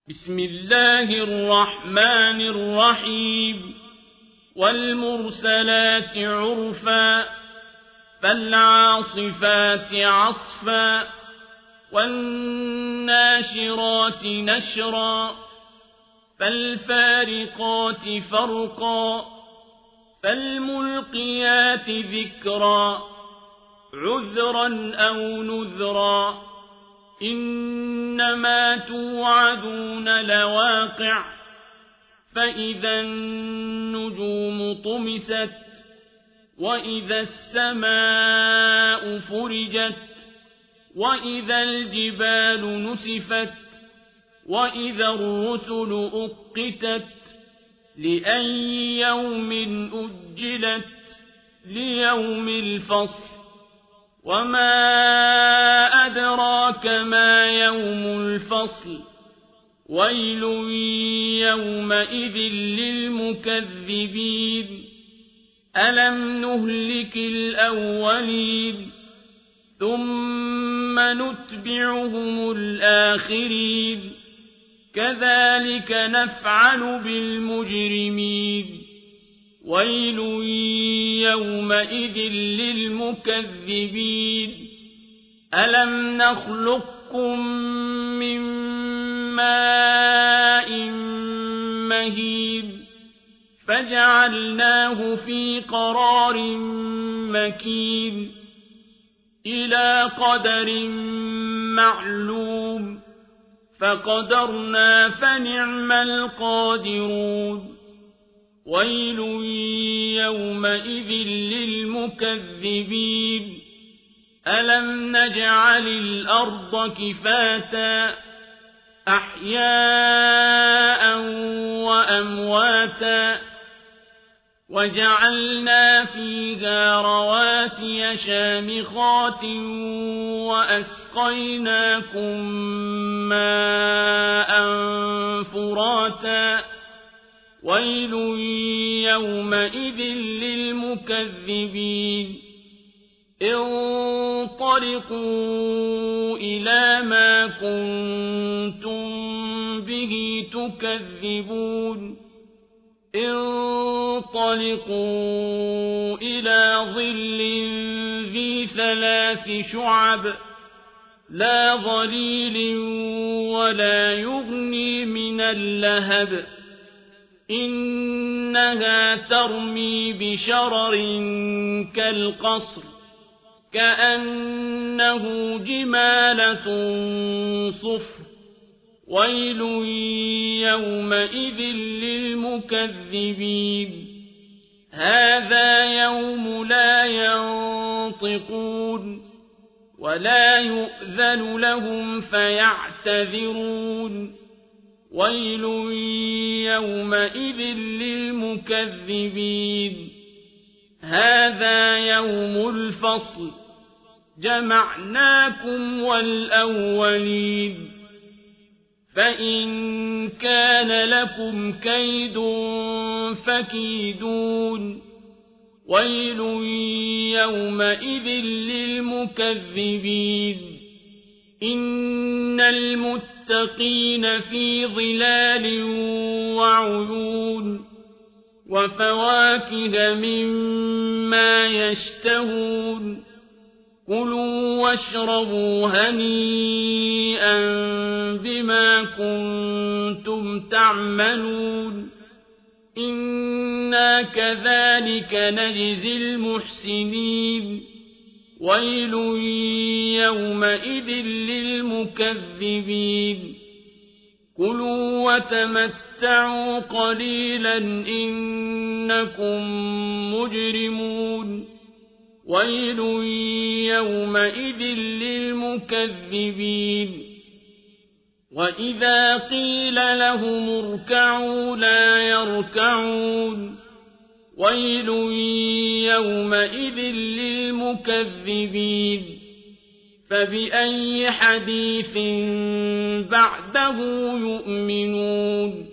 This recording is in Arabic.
بسم الله الرحمن الرحيم والمرسلات عرفا فالعاصفات عصفا والناشرات نشرا فالفارقات فرقا فالملقيات ذكرا عذرا أو نذرا إنما توعدون لواقع فإذا النجوم طمست وإذا السماء فرجت وإذا الجبال نسفت وإذا الرسل أقتت لأي يوم أجلت ليوم الفصل وما أدراك ما يوم الفصل ويل يومئذ للمكذبين ألم نهلك الأولين ثم نتبعهم الآخرين كذلك نفعل بالمجرمين ويل يومئذ للمكذبين ألم نخلقكم من ماء مهين فجعلناه في قرار مكين إلى قدر معلوم فقدرنا فنعم القادرون ويل يومئذ للمكذبين ألم نجعل الأرض كفاتا أحياء وأمواتا وجعلنا فيها رواسي شامخات وأسقيناكم ماء فراتا ويل يومئذ للمكذبين انطلقوا إلى ما كنتم به تكذبون انطلقوا إلى ظل ذي 3 شعب لا ظليل ولا يغني من اللهب إنها ترمي بشرر كالقصر كأنه جمالة صفر ويل يومئذ للمكذبين هذا يوم لا ينطقون ولا يؤذن لهم فيعتذرون ويل يومئذ للمكذبين هذا يوم الفصل جمعناكم والأولين فإن كان لكم كيد فكيدون ويل يومئذ للمكذبين إن المتقين في ظلال وعيون وفواكه مما يشتهون كلوا واشربوا هنيئا بما كنتم تعملون إنا كذلك نجزي المحسنين ويل يومئذ للمكذبين كلوا وتمتعوا قليلا إنكم مجرمون ويل يومئذ للمكذبين وإذا قيل لهم اركعوا لا يركعون ويل يومئذ للمكذبين فبأي حديث بعده يؤمنون